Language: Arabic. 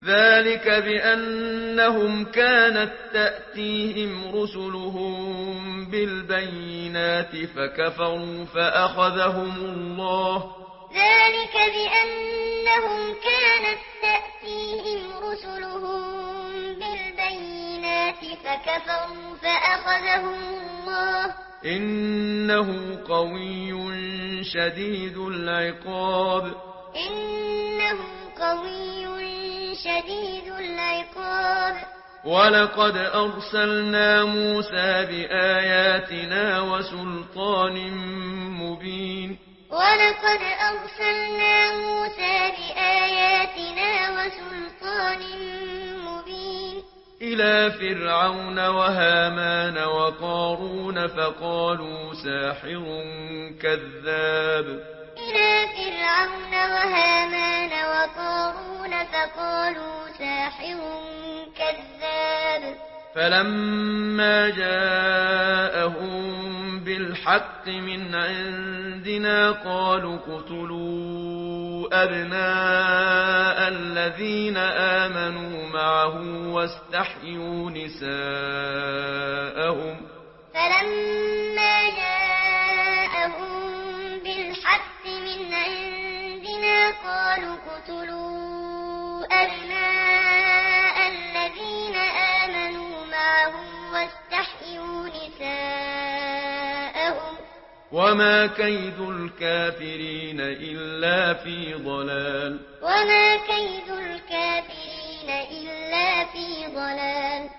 ذلك بأنهم كانت تأتيهم رسلهم بالبينات فكفروا فأخذهم الله. ذلك بأنهم كانت تأتيهم رسلهم بالبينات فكفروا فأخذهم الله. إنه قوي شديد العقاب. إنه قوي شديد العقاب. ولقد أرسلنا موسى بآياتنا وسلطان مبين. ولقد أرسلنا موسى بآياتنا وسلطان مبين إلى فرعون وهامان وقارون فقالوا ساحر كذاب. إلى فرعون وهامان وقارون فقالوا ساحر كذاب. فلما جاءهم بالحق من عندنا قالوا اقتلوا أبناء الذين آمنوا معه واستحيوا نساءهم. فلما جاءهم بالحق من عندنا قالوا اقتلوا أبناء الذين آمنوا معه واستحيوا نساءهم. وما كيد الكافرين إلا في ضلال. وما كيد الكافرين إلا في ضلال.